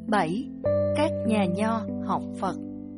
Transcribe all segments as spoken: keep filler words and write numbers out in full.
bảy. Các nhà nho học Phật.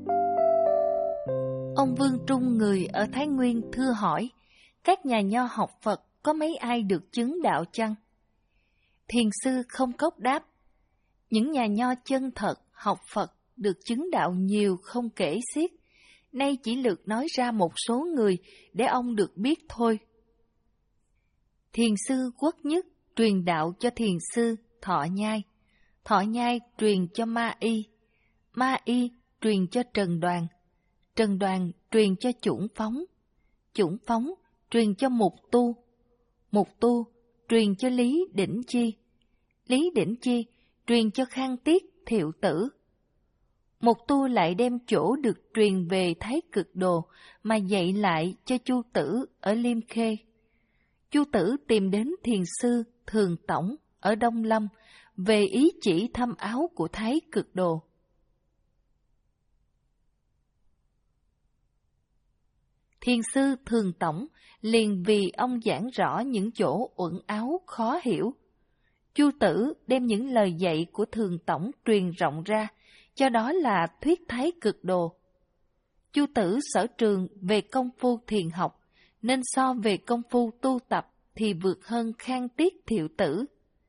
Ông Vương Trung người ở Thái Nguyên thưa hỏi, các nhà nho học Phật có mấy ai được chứng đạo chăng? Thiền sư Không Cốc đáp, những nhà nho chân thật học Phật được chứng đạo nhiều không kể xiết, nay chỉ lược nói ra một số người để ông được biết thôi. Thiền sư Quốc Nhất truyền đạo cho thiền sư Thọ Nhai, Thọ Nhai truyền cho Ma Y, Ma Y truyền cho Trần Đoàn, Trần Đoàn truyền cho Chủng Phóng, Chủng Phóng truyền cho Mục Tu, Mục Tu truyền cho Lý Đỉnh Chi, Lý Đỉnh Chi truyền cho Khang Tiết Thiệu Tử. Mục Tu lại đem chỗ được truyền về Thái Cực Đồ mà dạy lại cho Chu Tử ở Liêm Khê. Chu Tử tìm đến thiền sư Thường Tổng ở Đông Lâm về ý chỉ thâm áo của Thái Cực Đồ. Thiền sư Thường Tổng liền vì ông giảng rõ những chỗ uẩn áo khó hiểu. Chu Tử đem những lời dạy của Thường Tổng truyền rộng ra, cho đó là thuyết Thái Cực Đồ. Chu Tử sở trường về công phu thiền học, nên so về công phu tu tập thì vượt hơn Khang Tiết Thiệu Tử.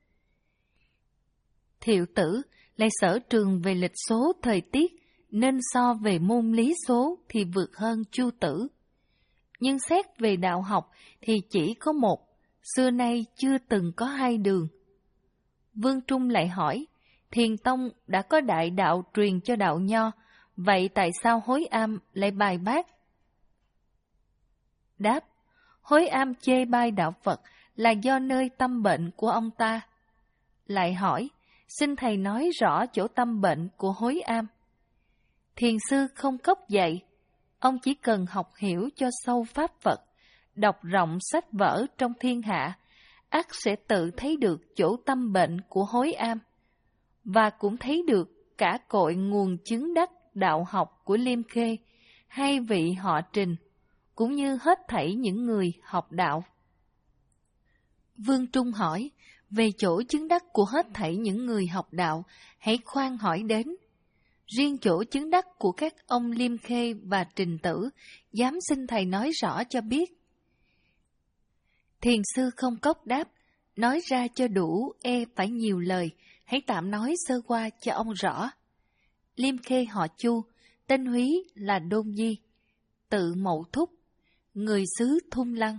Thiệu Tử lại sở trường về lịch số thời tiết, nên so về môn lý số thì vượt hơn Chu Tử. Nhưng xét về đạo học thì chỉ có một, xưa nay chưa từng có hai đường. Vương Trung lại hỏi, Thiền Tông đã có đại đạo truyền cho đạo nho, vậy tại sao Hối Am lại bài bác? Đáp, Hối Am chê bai đạo Phật là do nơi tâm bệnh của ông ta. Lại hỏi, xin thầy nói rõ chỗ tâm bệnh của Hối Am. Thiền sư Không Cốc dạy, ông chỉ cần học hiểu cho sâu pháp Phật, đọc rộng sách vở trong thiên hạ, ắt sẽ tự thấy được chỗ tâm bệnh của Hối Am, và cũng thấy được cả cội nguồn chứng đắc đạo học của Liêm Khê, hai vị họ Trình, cũng như hết thảy những người học đạo. Vương Trung hỏi, về chỗ chứng đắc của hết thảy những người học đạo, hãy khoan hỏi đến. Riêng chỗ chứng đắc của các ông Liêm Khê và Trình Tử, dám xin thầy nói rõ cho biết. Thiền sư Không Cốc đáp, nói ra cho đủ e phải nhiều lời, hãy tạm nói sơ qua cho ông rõ. Liêm Khê họ Chu, tên húy là Đôn Di, tự Mậu Thúc, người xứ Thung Lăng.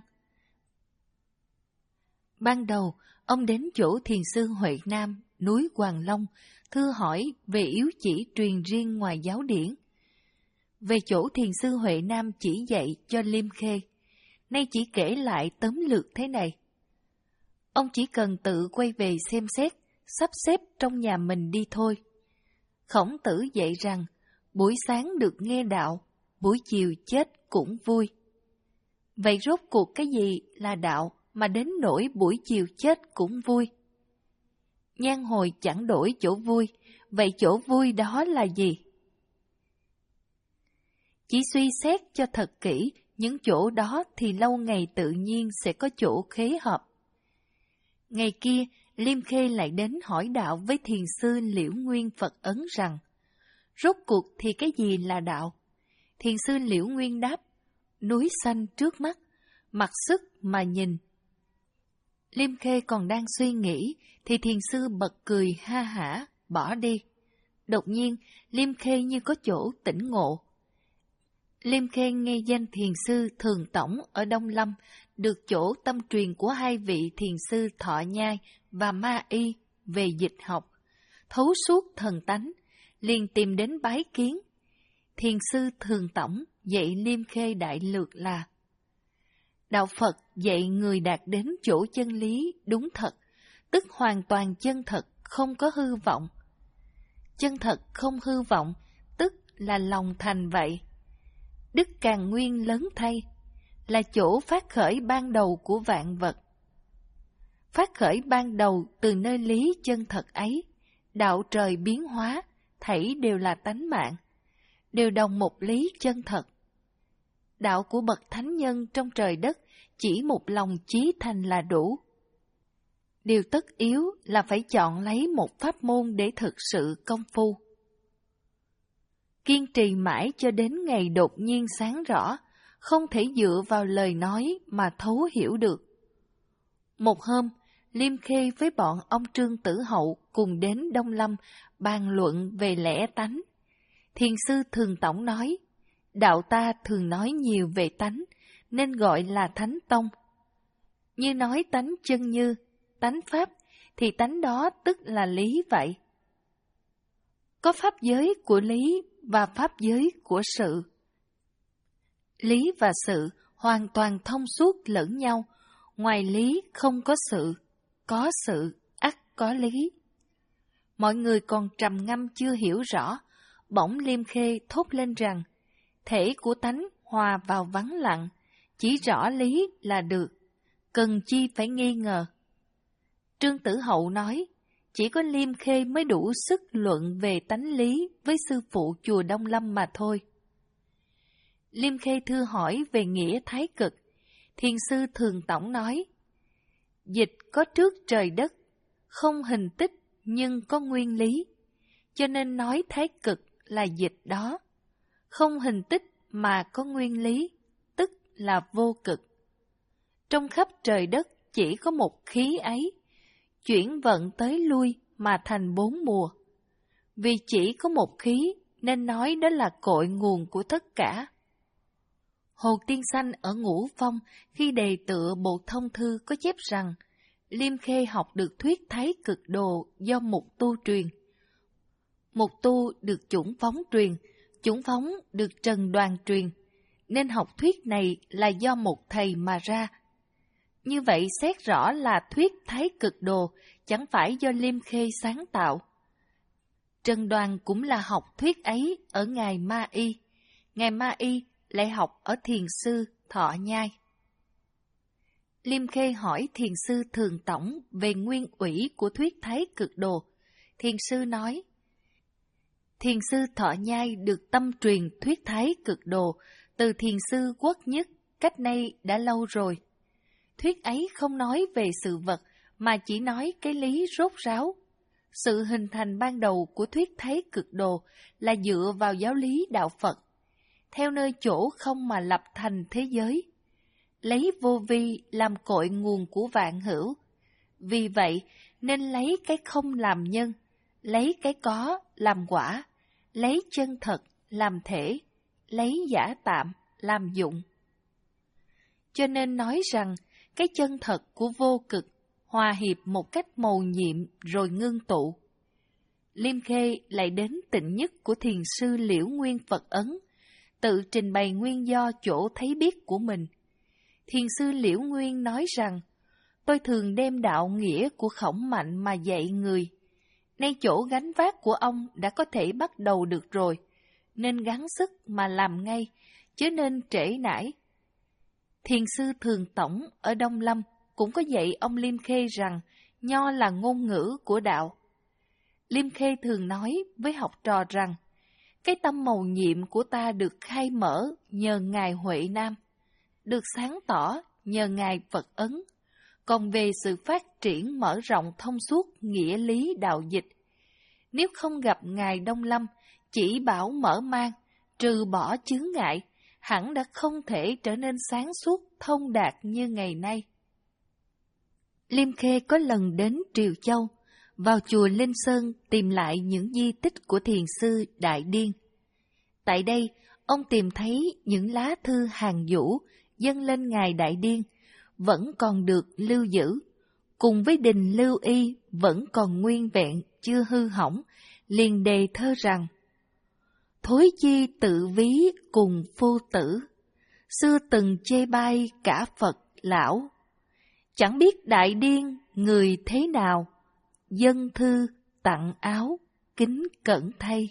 Ban đầu, ông đến chỗ thiền sư Huệ Nam, núi Hoàng Long, thưa hỏi về yếu chỉ truyền riêng ngoài giáo điển. Về chỗ thiền sư Huệ Nam chỉ dạy cho Liêm Khê, nay chỉ kể lại tóm lược thế này. Ông chỉ cần tự quay về xem xét, sắp xếp trong nhà mình đi thôi. Khổng Tử dạy rằng, buổi sáng được nghe đạo, buổi chiều chết cũng vui. Vậy rốt cuộc cái gì là đạo mà đến nỗi buổi chiều chết cũng vui? Nhan hồi chẳng đổi chỗ vui, vậy chỗ vui đó là gì? Chỉ suy xét cho thật kỹ, những chỗ đó thì lâu ngày tự nhiên sẽ có chỗ khế hợp. Ngày kia, Liêm Khê lại đến hỏi đạo với thiền sư Liễu Nguyên Phật Ấn rằng, rốt cuộc thì cái gì là đạo? Thiền sư Liễu Nguyên đáp, núi xanh trước mắt, mặc sức mà nhìn. Liêm Khê còn đang suy nghĩ, thì thiền sư bật cười ha hả, bỏ đi. Đột nhiên, Liêm Khê như có chỗ tỉnh ngộ. Liêm Khê nghe danh thiền sư Thường Tổng ở Đông Lâm, được chỗ tâm truyền của hai vị thiền sư Thọ Nhai và Ma Y về dịch học, thấu suốt thần tánh, liền tìm đến bái kiến. Thiền sư Thường Tổng dạy Liêm Khê đại lược là, đạo Phật dạy người đạt đến chỗ chân lý đúng thật, tức hoàn toàn chân thật, không có hư vọng. Chân thật không hư vọng, tức là lòng thành vậy. Đức Càn Nguyên lớn thay, là chỗ phát khởi ban đầu của vạn vật. Phát khởi ban đầu từ nơi lý chân thật ấy, đạo trời biến hóa, thảy đều là tánh mạng, đều đồng một lý chân thật. Đạo của bậc thánh nhân trong trời đất chỉ một lòng chí thành là đủ. Điều tất yếu là phải chọn lấy một pháp môn để thực sự công phu. Kiên trì mãi cho đến ngày đột nhiên sáng rõ, không thể dựa vào lời nói mà thấu hiểu được. Một hôm, Liêm Khê với bọn ông Trương Tử Hậu cùng đến Đông Lâm bàn luận về lẽ tánh. Thiền sư Thường Tổng nói, đạo ta thường nói nhiều về tánh, nên gọi là Thánh Tông. Như nói tánh chân như, tánh pháp, thì tánh đó tức là lý vậy. Có pháp giới của lý và pháp giới của sự. Lý và sự hoàn toàn thông suốt lẫn nhau, ngoài lý không có sự, có sự ắt có lý. Mọi người còn trầm ngâm chưa hiểu rõ, bỗng Liêm Khê thốt lên rằng, thể của tánh hòa vào vắng lặng, chỉ rõ lý là được, cần chi phải nghi ngờ. Trương Tử Hậu nói, chỉ có Liêm Khê mới đủ sức luận về tánh lý với sư phụ chùa Đông Lâm mà thôi. Liêm Khê thưa hỏi về nghĩa thái cực, thiền sư Thường Tổng nói, dịch có trước trời đất, không hình tích nhưng có nguyên lý, cho nên nói thái cực là dịch đó, không hình tích mà có nguyên lý, tức là vô cực. Trong khắp trời đất chỉ có một khí ấy, chuyển vận tới lui mà thành bốn mùa. Vì chỉ có một khí nên nói đó là cội nguồn của tất cả. Hồ Tiên Sanh ở Ngũ Phong khi đề tựa bộ thông thư có chép rằng Liêm Khê học được thuyết thái cực đồ do Mục Tu truyền. Mục Tu được Chủng Phóng truyền, Chủng Phóng được Trần Đoàn truyền, nên học thuyết này là do một thầy mà ra. Như vậy xét rõ là thuyết thái cực đồ chẳng phải do Liêm Khê sáng tạo. Trần Đoàn cũng là học thuyết ấy ở Ngài Ma Y, Ngài Ma Y lại học ở thiền sư Thọ Nhai. Liêm Khê hỏi thiền sư Thường Tổng về nguyên ủy của thuyết thái cực đồ. Thiền sư nói, thiền sư Thọ Nhai được tâm truyền thuyết thái cực đồ từ thiền sư Quốc Nhất cách nay đã lâu rồi. Thuyết ấy không nói về sự vật mà chỉ nói cái lý rốt ráo. Sự hình thành ban đầu của thuyết thái cực đồ là dựa vào giáo lý đạo Phật, theo nơi chỗ không mà lập thành thế giới, lấy vô vi làm cội nguồn của vạn hữu. Vì vậy nên lấy cái không làm nhân, lấy cái có làm quả, lấy chân thật làm thể, lấy giả tạm làm dụng. Cho nên nói rằng cái chân thật của vô cực hòa hiệp một cách mầu nhiệm rồi ngưng tụ. Liêm Khê lại đến tịnh nhất của thiền sư Liễu Nguyên Phật Ấn, tự trình bày nguyên do chỗ thấy biết của mình. Thiền sư Liễu Nguyên nói rằng, tôi thường đem đạo nghĩa của Khổng Mạnh mà dạy người. Nay chỗ gánh vác của ông đã có thể bắt đầu được rồi, nên gắng sức mà làm ngay, chứ nên trễ nải. Thiền sư Thường Tổng ở Đông Lâm cũng có dạy ông Liêm Khê rằng nho là ngôn ngữ của đạo. Liêm Khê thường nói với học trò rằng, cái tâm mầu nhiệm của ta được khai mở nhờ Ngài Huệ Nam, được sáng tỏ nhờ Ngài Phật Ấn, còn về sự phát triển mở rộng thông suốt nghĩa lý đạo dịch, nếu không gặp Ngài Đông Lâm, chỉ bảo mở mang, trừ bỏ chướng ngại, hẳn đã không thể trở nên sáng suốt thông đạt như ngày nay. Liêm Khê có lần đến Triều Châu, vào chùa Linh Sơn tìm lại những di tích của thiền sư Đại Điên. Tại đây, ông tìm thấy những lá thư hàng vũ dâng lên Ngài Đại Điên vẫn còn được lưu giữ, cùng với đình Lưu Y vẫn còn nguyên vẹn chưa hư hỏng, liền đề thơ rằng: Thối chi tự ví cùng phu tử, xưa từng chê bai cả Phật lão. Chẳng biết Đại Điên người thế nào, dân thư tặng áo kính cẩn thay.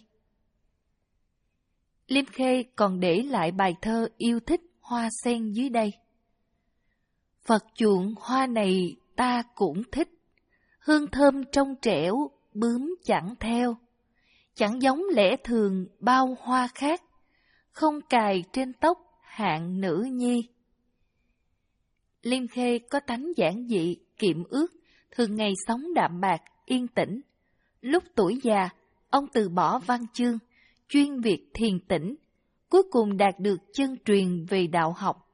Liêm Khê còn để lại bài thơ yêu thích hoa sen dưới đây: Phật chuộng hoa này ta cũng thích, hương thơm trong trẻo bướm chẳng theo. Chẳng giống lẽ thường bao hoa khác, không cài trên tóc hạng nữ nhi. Liêm Khê có tánh giản dị, kiệm ước, thường ngày sống đạm bạc, yên tĩnh. Lúc tuổi già, ông từ bỏ văn chương, chuyên việc thiền tĩnh, cuối cùng đạt được chân truyền về đạo học.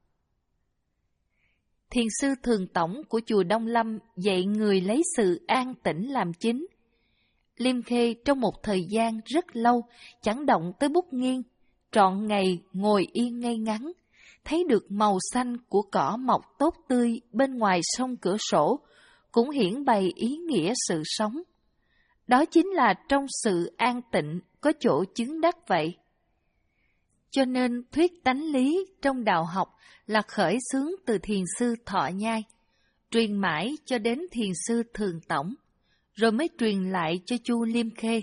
Thiền sư Thường Tổng của chùa Đông Lâm dạy người lấy sự an tĩnh làm chính. Liêm Khê trong một thời gian rất lâu chẳng động tới bút nghiêng, trọn ngày ngồi yên ngay ngắn, thấy được màu xanh của cỏ mọc tốt tươi bên ngoài sông cửa sổ, cũng hiển bày ý nghĩa sự sống. Đó chính là trong sự an tịnh có chỗ chứng đắc vậy. Cho nên thuyết tánh lý trong đạo học là khởi xướng từ thiền sư Thọ Nhai, truyền mãi cho đến thiền sư Thường Tổng, rồi mới truyền lại cho Chu Liêm Khê.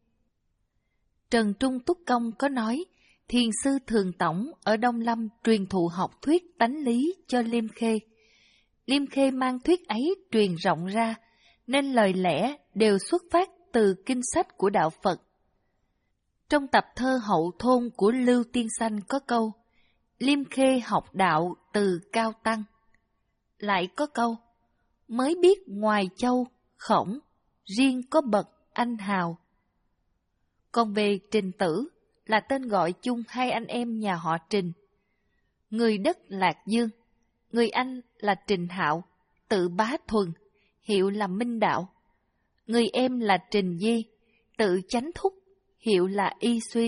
Trần Trung Túc Công có nói, thiền sư Thường Tổng ở Đông Lâm truyền thụ học thuyết tánh lý cho Liêm Khê. Liêm Khê mang thuyết ấy truyền rộng ra, nên lời lẽ đều xuất phát từ kinh sách của đạo Phật. Trong tập thơ Hậu Thôn của Lưu Tiên Sanh có câu, Liêm Khê học đạo từ cao tăng. Lại có câu, mới biết ngoài châu, khổng, riêng có bậc anh hào. Còn về Trình Tử, là tên gọi chung hai anh em nhà họ Trình. Người đất Lạc Dương, người anh là Trình Hạo, tự Bá Thuần, hiệu là Minh Đạo. Người em là Trình Di, tự Chánh Thúc, hiệu là Y Xuyên.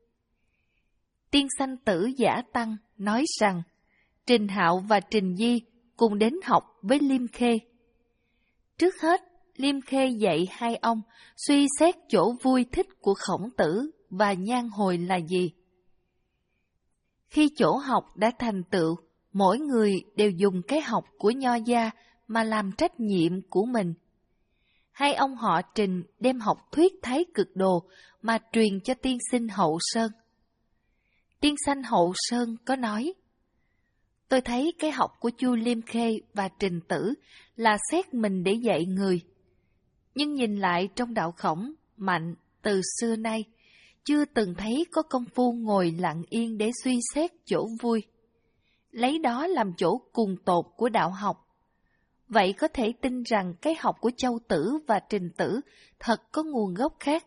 Tiên Sanh Tử Giả Tăng nói rằng, Trình Hạo và Trình Di cùng đến học với Liêm Khê. Trước hết, Liêm Khê dạy hai ông suy xét chỗ vui thích của Khổng Tử và Nhan Hồi là gì. Khi chỗ học đã thành tựu, mỗi người đều dùng cái học của Nho gia mà làm trách nhiệm của mình. Hai ông họ Trình đem học thuyết Thái Cực Đồ mà truyền cho tiên sinh Hậu Sơn. Tiên sinh Hậu Sơn có nói, tôi thấy cái học của Chu Liêm Khê và Trình Tử là xét mình để dạy người. Nhưng nhìn lại trong đạo Khổng, Mạnh, từ xưa nay, chưa từng thấy có công phu ngồi lặng yên để suy xét chỗ vui. Lấy đó làm chỗ cùng tột của đạo học. Vậy có thể tin rằng cái học của Châu Tử và Trình Tử thật có nguồn gốc khác.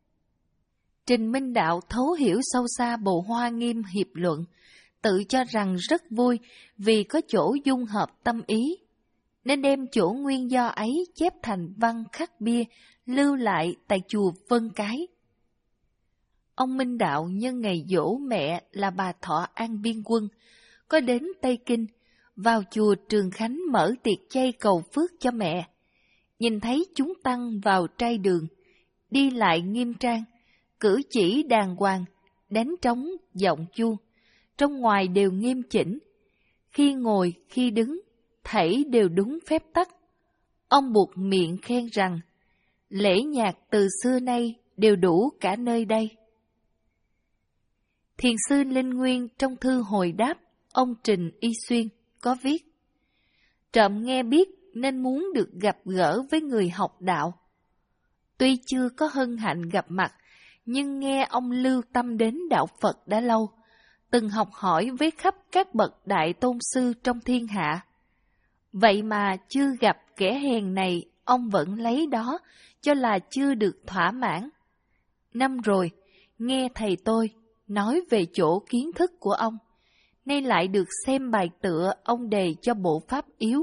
Trình Minh Đạo thấu hiểu sâu xa bộ Hoa Nghiêm hiệp luận, tự cho rằng rất vui vì có chỗ dung hợp tâm ý, nên đem chỗ nguyên do ấy chép thành văn khắc bia, lưu lại tại chùa Vân Cái. Ông Minh Đạo nhân ngày giỗ mẹ là bà Thọ An Biên Quân, có đến Tây Kinh, vào chùa Trường Khánh mở tiệc chay cầu phước cho mẹ. Nhìn thấy chúng tăng vào trai đường, đi lại nghiêm trang, cử chỉ đàng hoàng, đánh trống, giọng chuông, trong ngoài đều nghiêm chỉnh. Khi ngồi, khi đứng, thảy đều đúng phép tắc. Ông buộc miệng khen rằng, lễ nhạc từ xưa nay đều đủ cả nơi đây. Thiền sư Linh Nguyên trong thư hồi đáp ông Trình Y Xuyên có viết, trộm nghe biết nên muốn được gặp gỡ với người học đạo. Tuy chưa có hân hạnh gặp mặt, nhưng nghe ông lưu tâm đến đạo Phật đã lâu, từng học hỏi với khắp các bậc đại tôn sư trong thiên hạ. Vậy mà chưa gặp kẻ hèn này, ông vẫn lấy đó cho là chưa được thỏa mãn. Năm rồi, nghe thầy tôi nói về chỗ kiến thức của ông, nay lại được xem bài tựa ông đề cho bộ pháp yếu.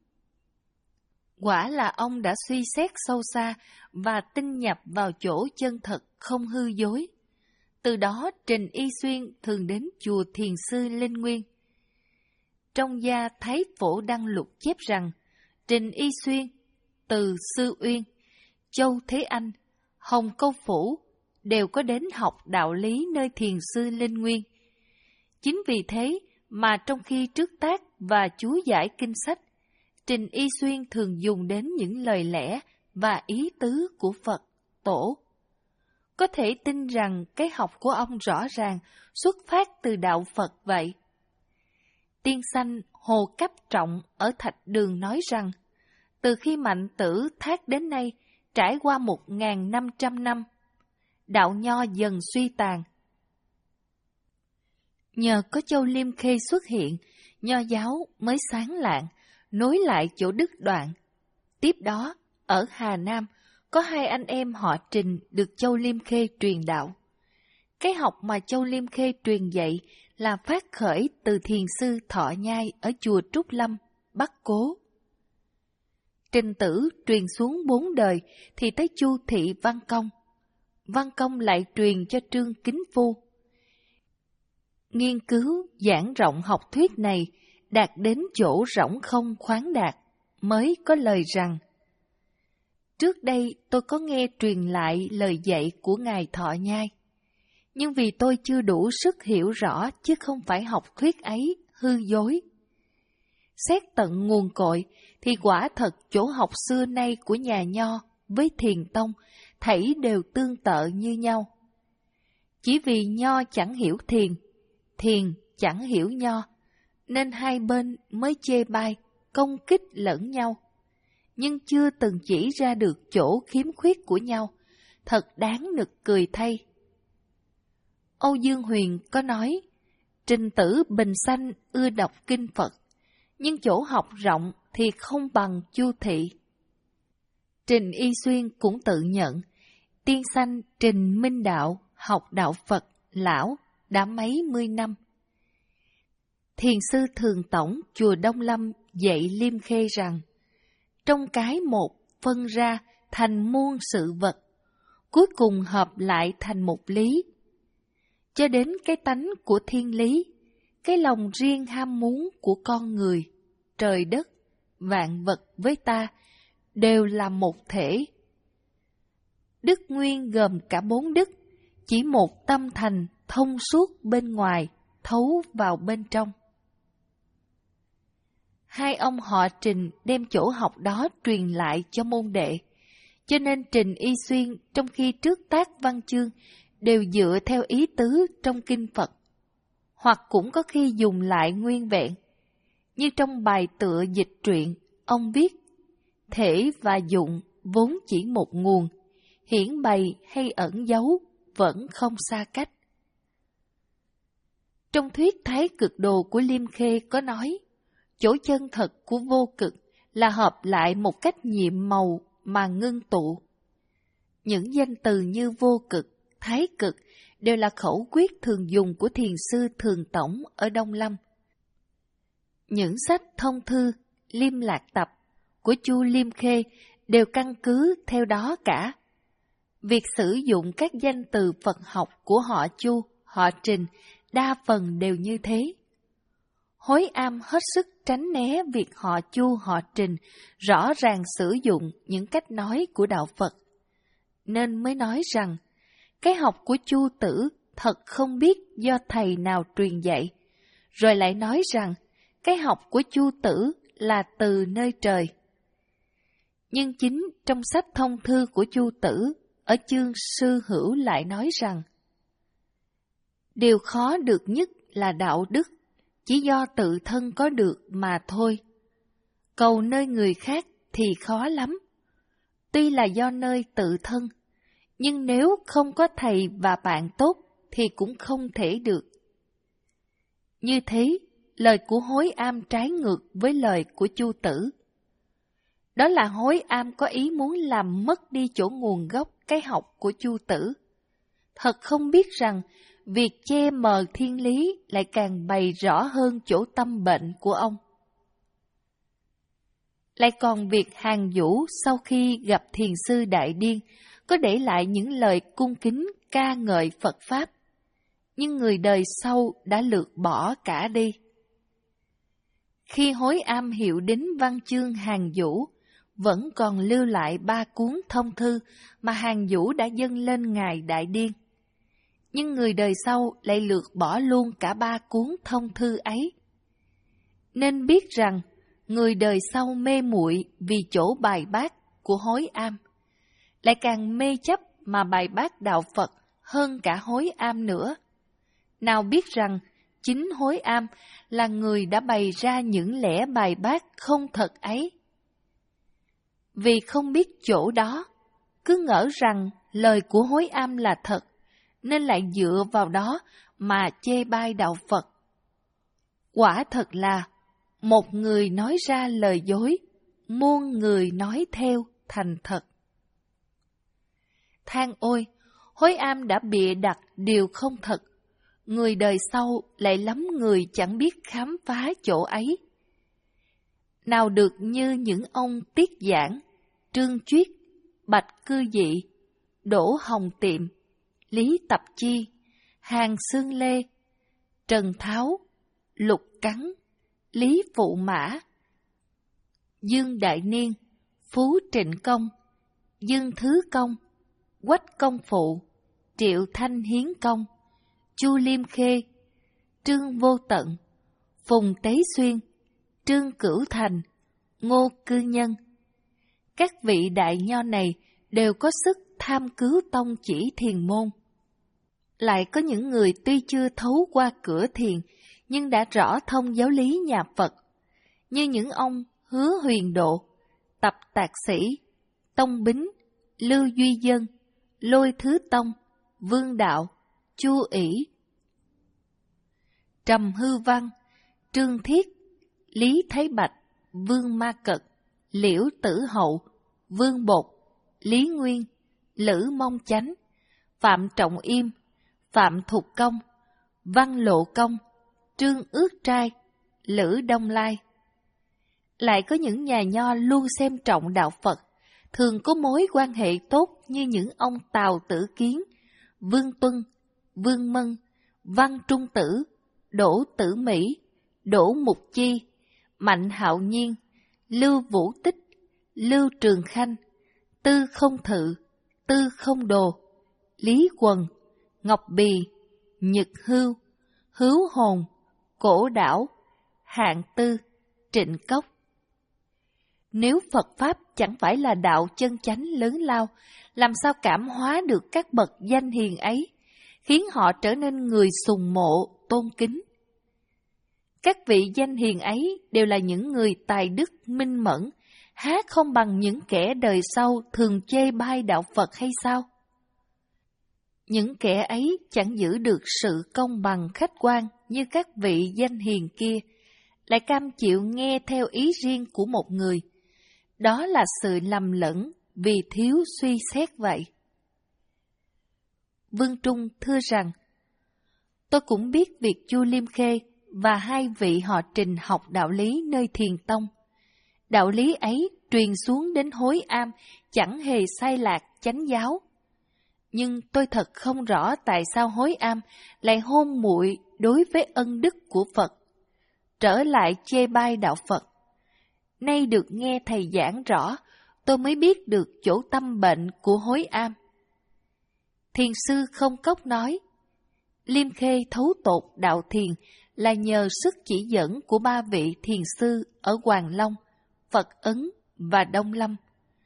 Quả là ông đã suy xét sâu xa và tinh nhập vào chỗ chân thật không hư dối. Từ đó Trình Y Xuyên thường đến chùa Thiền sư Linh Nguyên. Trong gia Thái Phổ Đăng Lục chép rằng, Trình Y Xuyên, từ Sư Uyên, Châu Thế Anh, Hồng Câu Phủ đều có đến học đạo lý nơi Thiền sư Linh Nguyên. Chính vì thế mà trong khi trước tác và chú giải kinh sách, Trình Y Xuyên thường dùng đến những lời lẽ và ý tứ của Phật, Tổ. Có thể tin rằng cái học của ông rõ ràng xuất phát từ đạo Phật vậy. Tiên sanh Hồ Cấp Trọng ở Thạch Đường nói rằng, từ khi Mạnh Tử thác đến nay, trải qua một nghìn năm trăm năm, đạo Nho dần suy tàn. Nhờ có Châu Liêm Khê xuất hiện, Nho giáo mới sáng lạng, nối lại chỗ đứt đoạn. Tiếp đó, ở Hà Nam, có hai anh em họ Trình được Châu Liêm Khê truyền đạo. Cái học mà Châu Liêm Khê truyền dạy là phát khởi từ thiền sư Thọ Nhai ở chùa Trúc Lâm, Bắc Cố. Trình Tử truyền xuống bốn đời thì tới Chu Thị Văn Công. Văn Công lại truyền cho Trương Kính Phu. Nghiên cứu giảng rộng học thuyết này đạt đến chỗ rỗng không khoáng đạt, mới có lời rằng: trước đây tôi có nghe truyền lại lời dạy của Ngài Thọ Nhai, nhưng vì tôi chưa đủ sức hiểu rõ chứ không phải học thuyết ấy hư dối. Xét tận nguồn cội thì quả thật chỗ học xưa nay của nhà Nho với Thiền Tông thảy đều tương tự như nhau. Chỉ vì Nho chẳng hiểu Thiền, Thiền chẳng hiểu Nho, nên hai bên mới chê bai, công kích lẫn nhau, nhưng chưa từng chỉ ra được chỗ khiếm khuyết của nhau, thật đáng nực cười thay. Âu Dương Huyền có nói, Trình Tử bình sanh ưa đọc kinh Phật, nhưng chỗ học rộng thì không bằng Chu Thị. Trình Y Xuyên cũng tự nhận, tiên sanh Trình Minh Đạo học đạo Phật lão đã mấy mươi năm. Thiền sư Thường Tổng chùa Đông Lâm dạy Liêm Khê rằng, trong cái một phân ra thành muôn sự vật, cuối cùng hợp lại thành một lý. Cho đến cái tánh của thiên lý, cái lòng riêng ham muốn của con người, trời đất, vạn vật với ta đều là một thể. Đức nguyên gồm cả bốn đức, chỉ một tâm thành thông suốt bên ngoài, thấu vào bên trong. Hai ông họ Trình đem chỗ học đó truyền lại cho môn đệ, cho nên Trình Y Xuyên trong khi trước tác văn chương đều dựa theo ý tứ trong kinh Phật, hoặc cũng có khi dùng lại nguyên vẹn. Như trong bài tựa dịch truyện, ông viết, thể và dụng vốn chỉ một nguồn, hiển bày hay ẩn giấu vẫn không xa cách. Trong thuyết Thái Cực Đồ của Liêm Khê có nói, chỗ chân thật của vô cực là hợp lại một cách nhiệm màu mà ngưng tụ. Những danh từ như vô cực, thái cực đều là khẩu quyết thường dùng của thiền sư Thường Tổng ở Đông Lâm. Những sách thông thư, Liêm Lạc Tập của Chu Liêm Khê đều căn cứ theo đó cả. Việc sử dụng các danh từ Phật học của họ Chu, họ Trình đa phần đều như thế. Hối Am hết sức tránh né việc họ Chu họ Trình rõ ràng sử dụng những cách nói của đạo Phật, nên mới nói rằng cái học của Chu Tử thật không biết do thầy nào truyền dạy, rồi lại nói rằng cái học của Chu Tử là từ nơi trời. Nhưng chính trong sách thông thư của Chu Tử, ở chương Sư Hữu lại nói rằng điều khó được nhất là đạo đức, chỉ do tự thân có được mà thôi. Cầu nơi người khác thì khó lắm. Tuy là do nơi tự thân, nhưng nếu không có thầy và bạn tốt thì cũng không thể được. Như thế, lời của Hối Am trái ngược với lời của Chu Tử. Đó là Hối Am có ý muốn làm mất đi chỗ nguồn gốc cái học của Chu Tử. Thật không biết rằng việc che mờ thiên lý lại càng bày rõ hơn chỗ tâm bệnh của ông. Lại còn việc Hàng Vũ sau khi gặp thiền sư Đại Điên có để lại những lời cung kính ca ngợi Phật Pháp, nhưng người đời sau đã lược bỏ cả đi. Khi Hối Am hiệu đính văn chương Hàng Vũ, vẫn còn lưu lại ba cuốn thông thư mà Hàng Vũ đã dâng lên Ngài Đại Điên. Nhưng người đời sau lại lược bỏ luôn cả ba cuốn thông thư ấy. Nên biết rằng, người đời sau mê muội vì chỗ bài bác của Hối Am, lại càng mê chấp mà bài bác đạo Phật hơn cả Hối Am nữa. Nào biết rằng, chính Hối Am là người đã bày ra những lẽ bài bác không thật ấy. Vì không biết chỗ đó, cứ ngỡ rằng lời của Hối Am là thật, nên lại dựa vào đó mà chê bai đạo Phật. Quả thật là, một người nói ra lời dối, muôn người nói theo thành thật. Than ôi, Hối Am đã bịa đặt điều không thật, người đời sau lại lắm người chẳng biết khám phá chỗ ấy. Nào được như những ông Tiết Giảng, Trương Chuyết, Bạch Cư Dị, Đỗ Hồng Tiệm, Lý Tập Chi, Hàng Xương Lê, Trần Tháo, Lục Cắn, Lý Phụ Mã, Dương Đại Niên, Phú Trịnh Công, Dương Thứ Công, Quách Công Phụ, Triệu Thanh Hiến Công, Chu Liêm Khê, Trương Vô Tận, Phùng Tế Xuyên, Trương Cửu Thành, Ngô Cư Nhân. Các vị đại nho này đều có sức tham cứu tông chỉ thiền môn. Lại có những người tuy chưa thấu qua cửa thiền, nhưng đã rõ thông giáo lý nhà Phật, như những ông Hứa Huyền Độ, Tập Tạc Sĩ, Tông Bính, Lưu Duy Dân, Lôi Thứ Tông, Vương Đạo, Chu ỷ, Trầm Hư Văn, Trương Thiết, Lý Thái Bạch, Vương Ma Cật, Liễu Tử Hậu, Vương Bột, Lý Nguyên, Lữ Mông Chánh, Phạm Trọng Im, Phạm Thục Công, Văn Lộ Công, Trương Ước Trai, Lữ Đông Lai. Lại có những nhà nho luôn xem trọng đạo Phật, thường có mối quan hệ tốt như những ông Tào Tử Kiến, Vương Tuân, Vương Mân, Văn Trung Tử, Đỗ Tử Mỹ, Đỗ Mục Chi, Mạnh Hạo Nhiên, Lưu Vũ Tích, Lưu Trường Khanh, Tư Không Thự, Tư Không Đồ, Lý Quần, Ngọc Bì, Nhật Hưu, Hữu Hồn, Cổ Đảo, Hạng Tư, Trịnh Cốc. Nếu Phật Pháp chẳng phải là đạo chân chánh lớn lao, làm sao cảm hóa được các bậc danh hiền ấy, khiến họ trở nên người sùng mộ, tôn kính? Các vị danh hiền ấy đều là những người tài đức minh mẫn, há không bằng những kẻ đời sau thường chê bai đạo Phật hay sao? Những kẻ ấy chẳng giữ được sự công bằng khách quan như các vị danh hiền kia, lại cam chịu nghe theo ý riêng của một người. Đó là sự lầm lẫn vì thiếu suy xét vậy. Vương Trung thưa rằng, tôi cũng biết việc Chu Liêm Khê và hai vị họ Trình học đạo lý nơi Thiền Tông. Đạo lý ấy truyền xuống đến Hối Am chẳng hề sai lạc chánh giáo. Nhưng tôi thật không rõ tại sao Hối Am lại hôn muội đối với ân đức của Phật, trở lại chê bai đạo Phật. Nay được nghe thầy giảng rõ, tôi mới biết được chỗ tâm bệnh của Hối Am. Thiền sư Không Cốc nói, Liêm Khê thấu tột đạo thiền là nhờ sức chỉ dẫn của ba vị thiền sư ở Hoàng Long, Phật Ấn và Đông Lâm.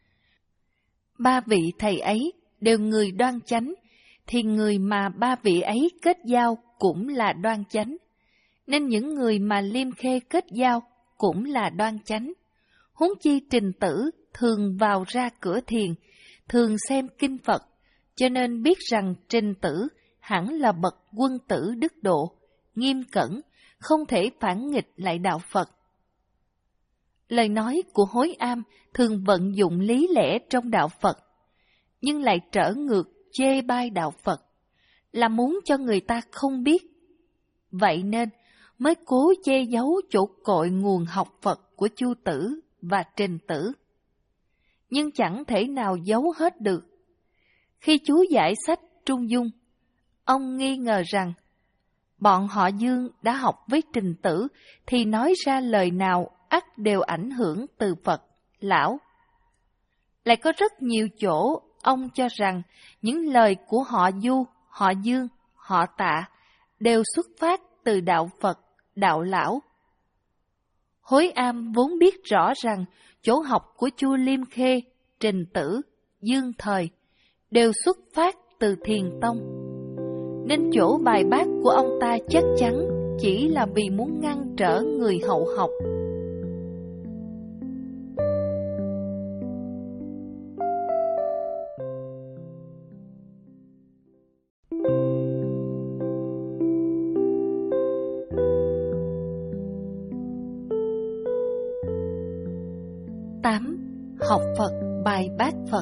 Ba vị thầy ấy đều người đoan chánh, thì người mà ba vị ấy kết giao cũng là đoan chánh, nên những người mà Liêm Khê kết giao cũng là đoan chánh. Huống chi Trình Tử thường vào ra cửa thiền, thường xem kinh Phật, cho nên biết rằng Trình Tử hẳn là bậc quân tử đức độ, nghiêm cẩn, không thể phản nghịch lại đạo Phật. Lời nói của Hối Am thường vận dụng lý lẽ trong đạo Phật, nhưng lại trở ngược chê bai đạo Phật, là muốn cho người ta không biết. Vậy nên mới cố che giấu chỗ cội nguồn học Phật của Chu Tử và Trình Tử. Nhưng chẳng thể nào giấu hết được. Khi chú giải sách Trung Dung, ông nghi ngờ rằng bọn họ Dương đã học với Trình Tử thì nói ra lời nào ắt đều ảnh hưởng từ Phật, Lão. Lại có rất nhiều chỗ ông cho rằng những lời của họ Du, họ Dương, họ Tạ đều xuất phát từ đạo Phật, đạo Lão. Hối Am vốn biết rõ rằng chỗ học của Chu Liêm Khê, Trình Tử, Dương Thời đều xuất phát từ Thiền Tông, nên chỗ bài bác của ông ta chắc chắn chỉ là vì muốn ngăn trở người hậu học. tám. Học Phật bài bát Phật.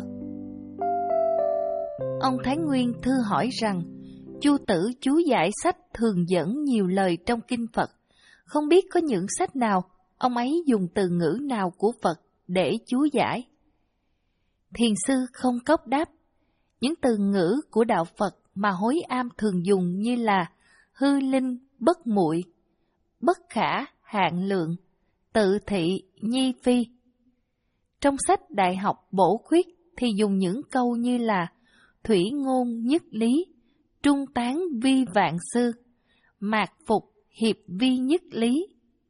Ông Thái Nguyên thư hỏi rằng, Chu Tử chú giải sách thường dẫn nhiều lời trong kinh Phật, không biết có những sách nào, ông ấy dùng từ ngữ nào của Phật để chú giải? Thiền sư Không Cốc đáp, những từ ngữ của đạo Phật mà Hối Am thường dùng như là hư linh, bất muội, bất khả, hạn lượng, tự thị, nhi phi. Trong sách Đại học Bổ Khuyết thì dùng những câu như là thủy ngôn nhất lý, trung tán vi vạn sư, mạc phục hiệp vi nhất lý.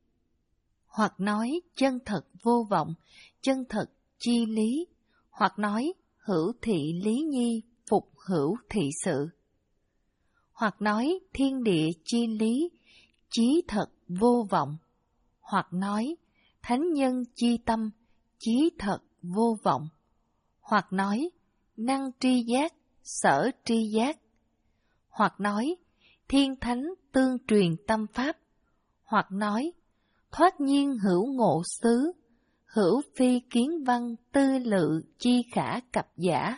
Hoặc nói chân thật vô vọng, chân thật chi lý, hoặc nói hữu thị lý nhi, phục hữu thị sự. Hoặc nói thiên địa chi lý, chí thật vô vọng, hoặc nói thánh nhân chi tâm, chí thật vô vọng, hoặc nói năng tri giác, sở tri giác, hoặc nói thiên thánh tương truyền tâm pháp, hoặc nói thoát nhiên hữu ngộ xứ, hữu phi kiến văn tư lự chi khả cập giả,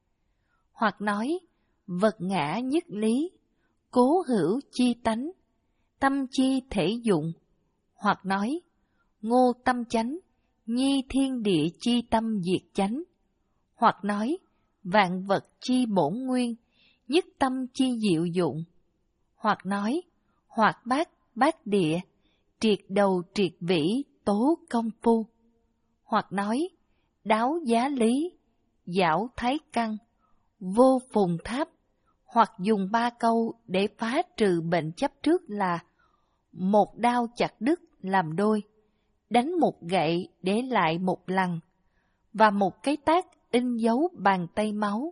hoặc nói vật ngã nhất lý, cố hữu chi tánh, tâm chi thể dụng, hoặc nói ngô tâm chánh, nhi thiên địa chi tâm diệt chánh, hoặc nói vạn vật chi bổn nguyên, nhất tâm chi diệu dụng, hoặc nói hoạt bát bát địa, triệt đầu triệt vĩ tố công phu, hoặc nói đáo giá lý, giảo thái căn, vô phùng tháp, hoặc dùng ba câu để phá trừ bệnh chấp trước là một đao chặt đứt làm đôi, đánh một gậy để lại một lần, và một cái tát in dấu bàn tay máu.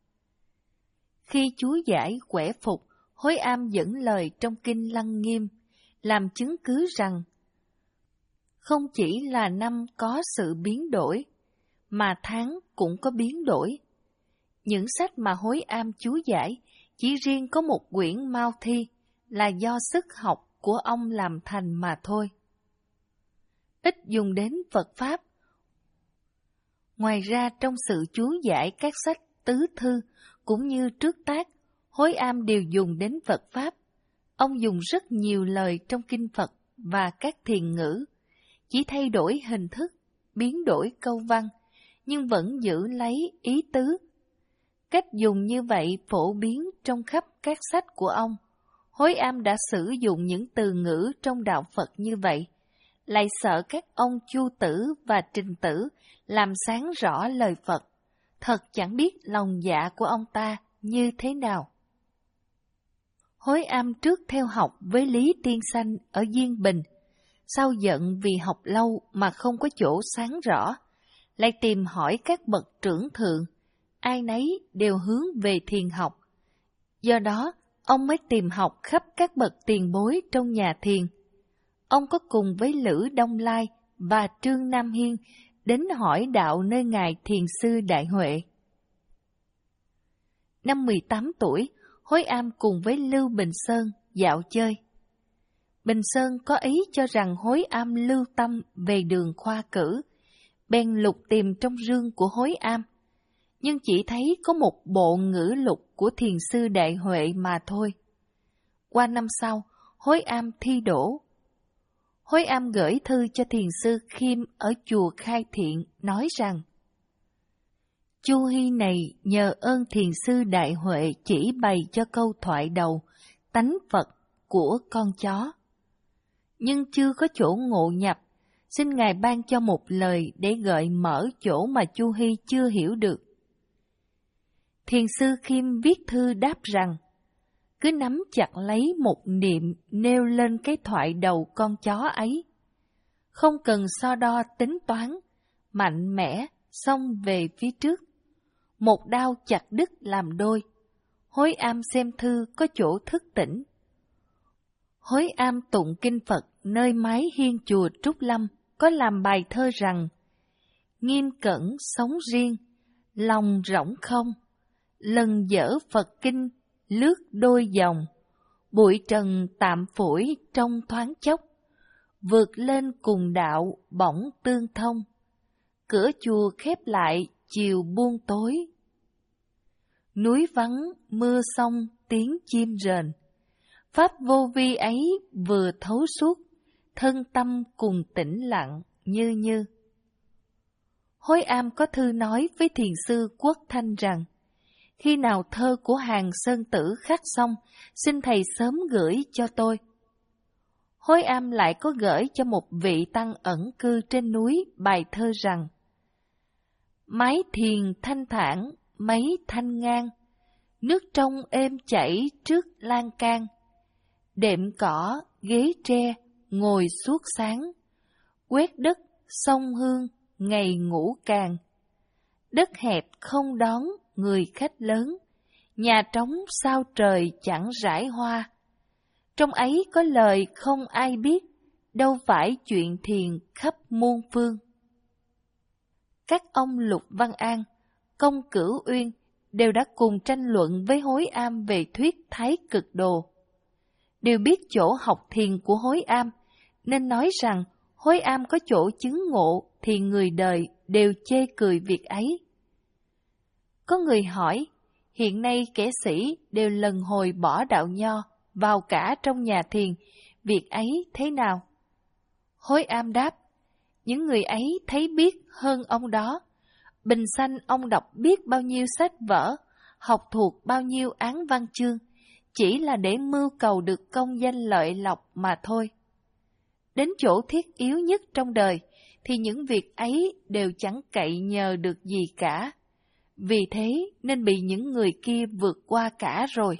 Khi chú giải quẻ phục, Hối Am dẫn lời trong kinh Lăng Nghiêm, làm chứng cứ rằng không chỉ là năm có sự biến đổi, mà tháng cũng có biến đổi. Những sách mà Hối Am chú giải chỉ riêng có một quyển Mao Thi là do sức học của ông làm thành mà thôi. Ít dùng đến Phật Pháp. Ngoài ra trong sự chú giải các sách tứ thư cũng như trước tác, Hối Am đều dùng đến Phật Pháp. Ông dùng rất nhiều lời trong kinh Phật và các thiền ngữ, chỉ thay đổi hình thức, biến đổi câu văn, nhưng vẫn giữ lấy ý tứ. Cách dùng như vậy phổ biến trong khắp các sách của ông. Hối Am đã sử dụng những từ ngữ trong đạo Phật như vậy, lại sợ các ông Chu Tử và Trình Tử làm sáng rõ lời Phật, thật chẳng biết lòng dạ của ông ta như thế nào. Hối Am trước theo học với Lý Tiên Sanh ở Diên Bình, sau giận vì học lâu mà không có chỗ sáng rõ, lại tìm hỏi các bậc trưởng thượng, ai nấy đều hướng về thiền học. Do đó, ông mới tìm học khắp các bậc tiền bối trong nhà thiền. Ông có cùng với Lữ Đông Lai và Trương Nam Hiên đến hỏi đạo nơi ngài thiền sư Đại Huệ. Năm mười tám tuổi, Hối Am cùng với Lưu Bình Sơn dạo chơi. Bình Sơn có ý cho rằng Hối Am lưu tâm về đường khoa cử, bèn lục tìm trong rương của Hối Am, nhưng chỉ thấy có một bộ ngữ lục của thiền sư Đại Huệ mà thôi. Qua năm sau, Hối Am thi đỗ. Hối Am gửi thư cho thiền sư Khiêm ở chùa Khai Thiện nói rằng, Chu Hy này nhờ ơn thiền sư Đại Huệ chỉ bày cho câu thoại đầu, tánh Phật của con chó. Nhưng chưa có chỗ ngộ nhập, xin Ngài ban cho một lời để gợi mở chỗ mà Chu Hy chưa hiểu được. Thiền sư Khiêm viết thư đáp rằng, cứ nắm chặt lấy một niệm nêu lên cái thoại đầu con chó ấy. Không cần so đo tính toán, mạnh mẽ, xông về phía trước. Một đao chặt đứt làm đôi. Hối Am xem thư có chỗ thức tỉnh. Hối Am tụng kinh Phật nơi mái hiên chùa Trúc Lâm có làm bài thơ rằng, nghiêm cẩn sống riêng, lòng rỗng không, lần dở Phật kinh lướt đôi dòng, bụi trần tạm phủi trong thoáng chốc, vượt lên cùng đạo bỗng tương thông, cửa chùa khép lại chiều buông tối. Núi vắng, mưa sông, tiếng chim rền. Pháp vô vi ấy vừa thấu suốt, thân tâm cùng tĩnh lặng như như. Hối Am có thư nói với thiền sư Quốc Thanh rằng, khi nào thơ của Hàng Sơn Tử khắc xong, xin thầy sớm gửi cho tôi. Hối Am lại có gửi cho một vị tăng ẩn cư trên núi bài thơ rằng, mái thiền thanh thản, mấy thanh ngang, nước trong êm chảy trước lan can, đệm cỏ, ghế tre, ngồi suốt sáng, quét đất, sông hương, ngày ngủ càng. Đất hẹp không đón người khách lớn, nhà trống sao trời chẳng rải hoa. Trong ấy có lời không ai biết, đâu phải chuyện thiền khắp muôn phương. Các ông Lục Văn An, Công Cửu Uyên đều đã cùng tranh luận với Hối Am về thuyết Thái Cực Đồ. Đều biết chỗ học thiền của Hối Am, nên nói rằng Hối Am có chỗ chứng ngộ thì người đời đều chê cười việc ấy. Có người hỏi, hiện nay kẻ sĩ đều lần hồi bỏ đạo nho vào cả trong nhà thiền, việc ấy thế nào? Hối Am đáp, những người ấy thấy biết hơn ông đó. Bình sanh ông đọc biết bao nhiêu sách vở, học thuộc bao nhiêu án văn chương, chỉ là để mưu cầu được công danh lợi lộc mà thôi. Đến chỗ thiết yếu nhất trong đời, thì những việc ấy đều chẳng cậy nhờ được gì cả. Vì thế nên bị những người kia vượt qua cả rồi.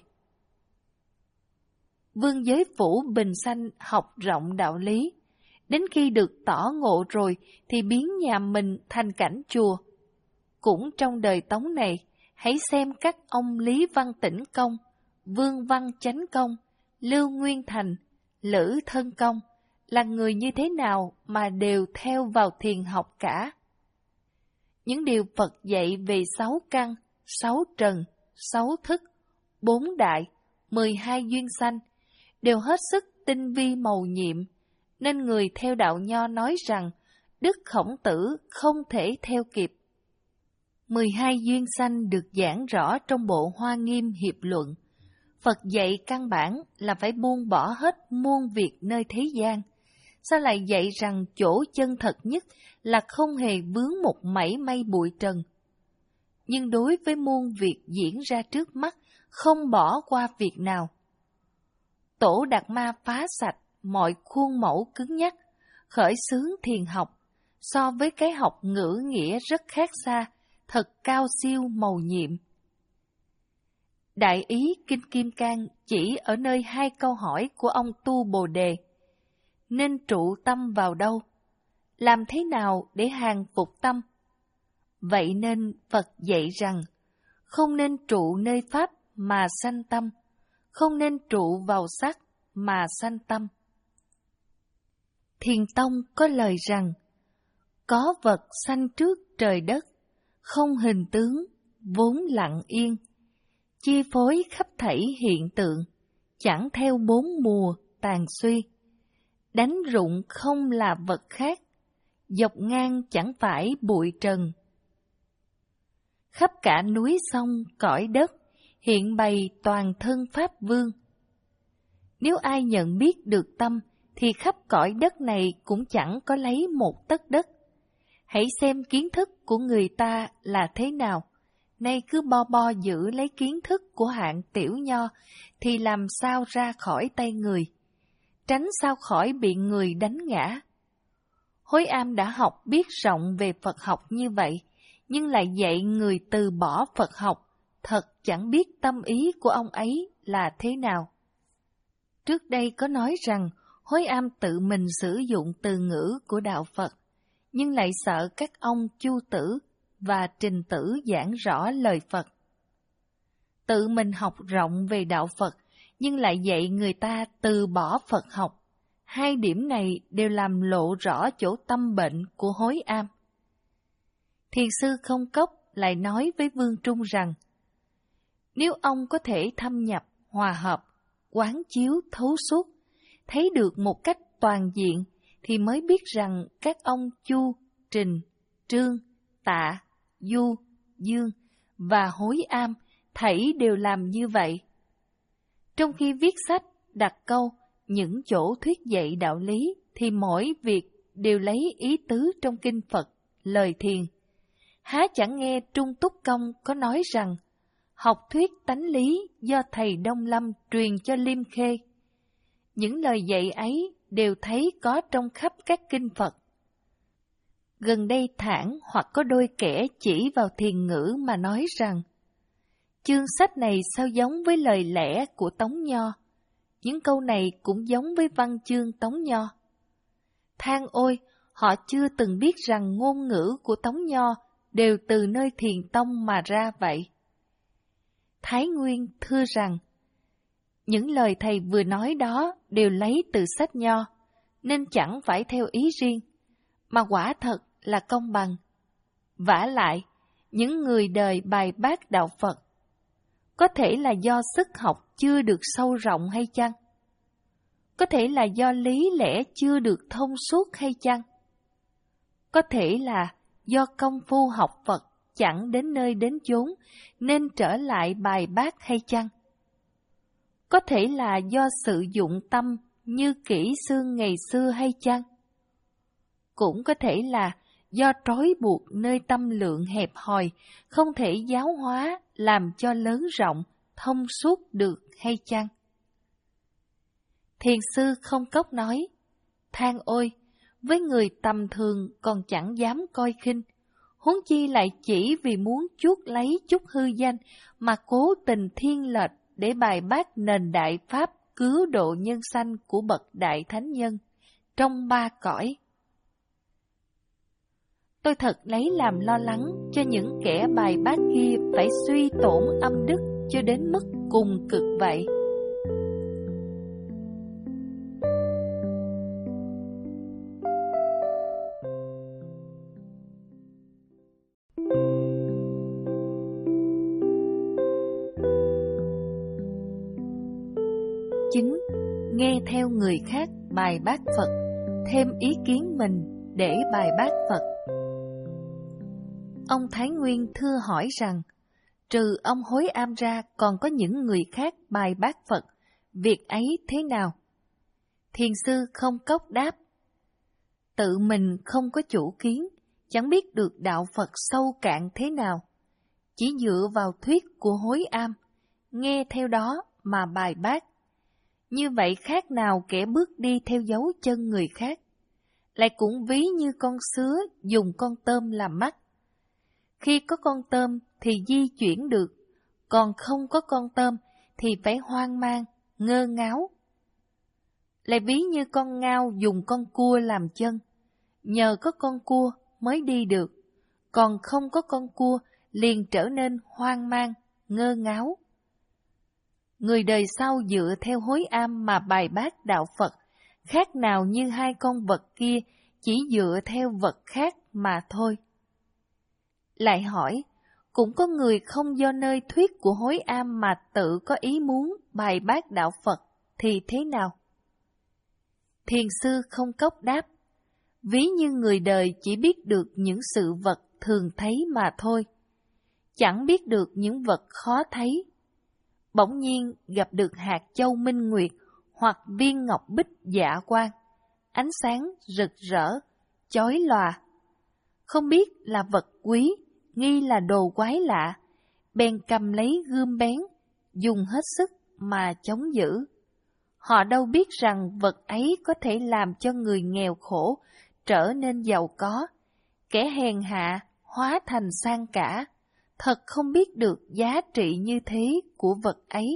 Vương Giới Phủ bình sanh học rộng đạo lý, đến khi được tỏ ngộ rồi thì biến nhà mình thành cảnh chùa. Cũng trong đời Tống này, hãy xem các ông Lý Văn Tĩnh Công, Vương Văn Chánh Công, Lưu Nguyên Thành, Lữ Thân Công, là người như thế nào mà đều theo vào thiền học cả. Những điều Phật dạy về sáu căn, sáu trần, sáu thức, bốn đại, mười hai duyên sanh, đều hết sức tinh vi mầu nhiệm, nên người theo đạo nho nói rằng Đức Khổng Tử không thể theo kịp. mười hai duyên sanh được giảng rõ trong bộ Hoa Nghiêm Hiệp Luận. Phật dạy căn bản là phải buông bỏ hết muôn việc nơi thế gian. Sao lại dạy rằng chỗ chân thật nhất là không hề vướng một mảy may bụi trần? Nhưng đối với muôn việc diễn ra trước mắt, không bỏ qua việc nào. Tổ Đạt Ma phá sạch mọi khuôn mẫu cứng nhắc, khởi xướng thiền học, so với cái học ngữ nghĩa rất khác xa, thật cao siêu mầu nhiệm. Đại ý Kinh Kim Cang chỉ ở nơi hai câu hỏi của ông Tu Bồ Đề. Nên trụ tâm vào đâu? Làm thế nào để hàng phục tâm? Vậy nên Phật dạy rằng, không nên trụ nơi Pháp mà sanh tâm, không nên trụ vào sắc mà sanh tâm. Thiền Tông có lời rằng, có vật sanh trước trời đất, không hình tướng, vốn lặng yên, chi phối khắp thảy hiện tượng, chẳng theo bốn mùa tàn suy. Đánh rụng không là vật khác, dọc ngang chẳng phải bụi trần. Khắp cả núi sông cõi đất, hiện bày toàn thân Pháp Vương. Nếu ai nhận biết được tâm, thì khắp cõi đất này cũng chẳng có lấy một tấc đất. Hãy xem kiến thức của người ta là thế nào, nay cứ bo bo giữ lấy kiến thức của hạng tiểu nho, thì làm sao ra khỏi tay người, tránh sao khỏi bị người đánh ngã. Hối Am đã học biết rộng về Phật học như vậy, nhưng lại dạy người từ bỏ Phật học, thật chẳng biết tâm ý của ông ấy là thế nào. Trước đây có nói rằng Hối Am tự mình sử dụng từ ngữ của đạo Phật, nhưng lại sợ các ông Chu Tử và Trình Tử giảng rõ lời Phật. Tự mình học rộng về đạo Phật, nhưng lại dạy người ta từ bỏ Phật học. Hai điểm này đều làm lộ rõ chỗ tâm bệnh của Hối Am. Thiền sư Không Cốc lại nói với Vương Trung rằng, nếu ông có thể thâm nhập, hòa hợp, quán chiếu thấu suốt, thấy được một cách toàn diện, thì mới biết rằng các ông Chu, Trình, Trương, Tạ, Du, Dương và Hối Am thảy đều làm như vậy. Trong khi viết sách đặt câu những chỗ thuyết dạy đạo lý thì mỗi việc đều lấy ý tứ trong kinh Phật, lời thiền. Há chẳng nghe Trung Túc Công có nói rằng học thuyết tánh lý do thầy Đông Lâm truyền cho Liêm Khê. Những lời dạy ấy đều thấy có trong khắp các kinh Phật. Gần đây thản hoặc có đôi kẻ chỉ vào thiền ngữ mà nói rằng chương sách này sao giống với lời lẽ của Tống Nho. Những câu này cũng giống với văn chương Tống Nho. Than ôi, họ chưa từng biết rằng ngôn ngữ của Tống Nho đều từ nơi Thiền Tông mà ra vậy. Thái Nguyên thưa rằng, những lời thầy vừa nói đó đều lấy từ sách Nho, nên chẳng phải theo ý riêng, mà quả thật là công bằng. Vả lại, những người đời bài bác đạo Phật, có thể là do sức học chưa được sâu rộng hay chăng? Có thể là do lý lẽ chưa được thông suốt hay chăng? Có thể là do công phu học Phật chẳng đến nơi đến chốn nên trở lại bài bác hay chăng? Có thể là do sự dụng tâm như kỹ xương ngày xưa hay chăng? Cũng có thể là do trói buộc nơi tâm lượng hẹp hòi, không thể giáo hóa làm cho lớn rộng, thông suốt được hay chăng? Thiền sư Không Cốc nói, than ôi, với người tầm thường còn chẳng dám coi khinh, huống chi lại chỉ vì muốn chuốc lấy chút hư danh mà cố tình thiên lệch để bài bác nền đại pháp cứu độ nhân sanh của bậc đại thánh nhân trong ba cõi. Tôi thật lấy làm lo lắng cho những kẻ bài bác kia phải suy tổn âm đức cho đến mức cùng cực vậy. Chính, nghe theo người khác bài bác Phật, thêm ý kiến mình để bài bác Phật. Ông Thái Nguyên thưa hỏi rằng, trừ ông Hối Am ra còn có những người khác bài bác Phật, việc ấy thế nào? Thiền sư Không Cốc đáp, tự mình không có chủ kiến, chẳng biết được đạo Phật sâu cạn thế nào, chỉ dựa vào thuyết của Hối Am, nghe theo đó mà bài bác. Như vậy khác nào kẻ bước đi theo dấu chân người khác, lại cũng ví như con sứa dùng con tôm làm mắt. Khi có con tôm thì di chuyển được, còn không có con tôm thì phải hoang mang, ngơ ngáo. Lại ví như con ngao dùng con cua làm chân, nhờ có con cua mới đi được, còn không có con cua liền trở nên hoang mang, ngơ ngáo. Người đời sau dựa theo Hối Am mà bài bác đạo Phật, khác nào như hai con vật kia chỉ dựa theo vật khác mà thôi. Lại hỏi, cũng có người không do nơi thuyết của Hối Am mà tự có ý muốn bài bác đạo Phật, thì thế nào? Thiền sư Không Cốc đáp, ví như người đời chỉ biết được những sự vật thường thấy mà thôi, chẳng biết được những vật khó thấy. Bỗng nhiên gặp được hạt châu minh nguyệt hoặc viên ngọc bích dạ quang, ánh sáng rực rỡ, chói lòa. Không biết là vật quý, nghi là đồ quái lạ, bèn cầm lấy gươm bén, dùng hết sức mà chống giữ. Họ đâu biết rằng vật ấy có thể làm cho người nghèo khổ trở nên giàu có, kẻ hèn hạ hóa thành sang cả, thật không biết được giá trị như thế của vật ấy.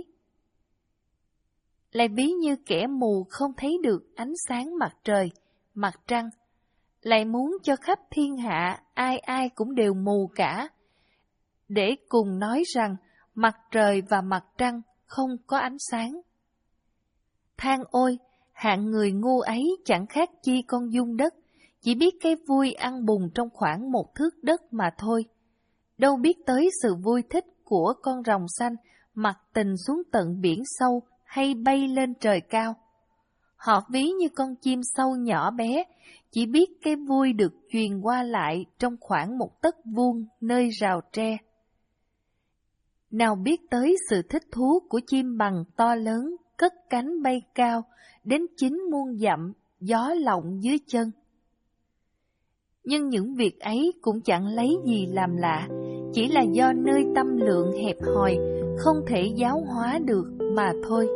Lại ví như kẻ mù không thấy được ánh sáng mặt trời, mặt trăng, lại muốn cho khắp thiên hạ ai ai cũng đều mù cả, để cùng nói rằng mặt trời và mặt trăng không có ánh sáng. Than ôi, hạng người ngu ấy chẳng khác chi con dung đất, chỉ biết cái vui ăn bùn trong khoảng một thước đất mà thôi. Đâu biết tới sự vui thích của con rồng xanh mặc tình xuống tận biển sâu hay bay lên trời cao. Họ ví như con chim sâu nhỏ bé, chỉ biết cái vui được truyền qua lại trong khoảng một tấc vuông nơi rào tre. Nào biết tới sự thích thú của chim bằng to lớn, cất cánh bay cao, đến chín muôn dặm, gió lộng dưới chân. Nhưng những việc ấy cũng chẳng lấy gì làm lạ, chỉ là do nơi tâm lượng hẹp hòi, không thể giáo hóa được mà thôi.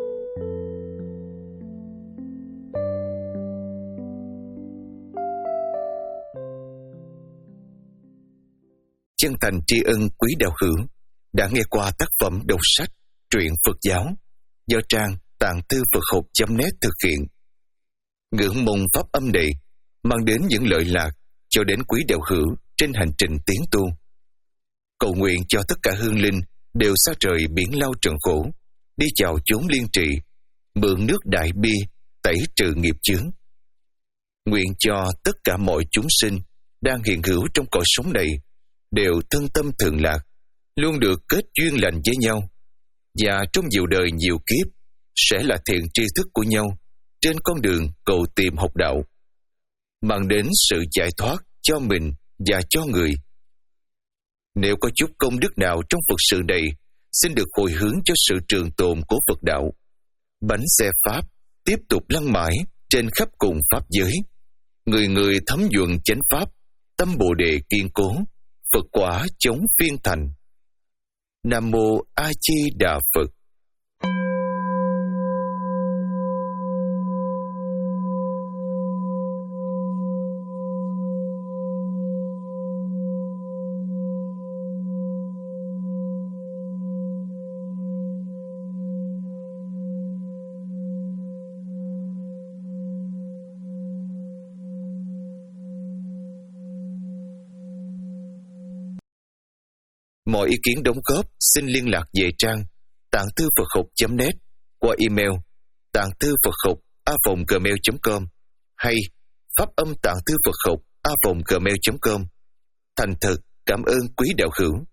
Chân thành tri ân quý đạo hữu đã nghe qua tác phẩm đọc sách truyện Phật giáo do trang tạng thư Phật học chấm net thực hiện. Ngưỡng mong pháp âm này mang đến những lợi lạc cho đến quý đạo hữu trên hành trình tiến tu. Cầu nguyện cho tất cả hương linh đều xa rời biển lao trần khổ, đi chào chốn liên trị, mượn nước đại bi tẩy trừ nghiệp chướng. Nguyện cho tất cả mọi chúng sinh đang hiện hữu trong cõi sống này đều thân tâm thường lạc, luôn được kết duyên lành với nhau, và trong nhiều đời nhiều kiếp sẽ là thiện tri thức của nhau trên con đường cầu tìm học đạo, mang đến sự giải thoát cho mình và cho người. Nếu có chút công đức nào trong Phật sự này, xin được hồi hướng cho sự trường tồn của Phật đạo. Bánh xe Pháp tiếp tục lăn mãi trên khắp cùng Pháp giới. Người người thấm nhuận chánh Pháp, tâm Bồ Đề kiên cố, Phật quả chống phiên thành. Nam Mô A Di Đà Phật. Mọi ý kiến đóng góp xin liên lạc về trang tạng thư Phật học chấm net qua email tạng thư Phật học a vòng gmail chấm com hay pháp âm tạng thư Phật học a vòng gmail chấm com. Thành thật cảm ơn quý đạo hữu.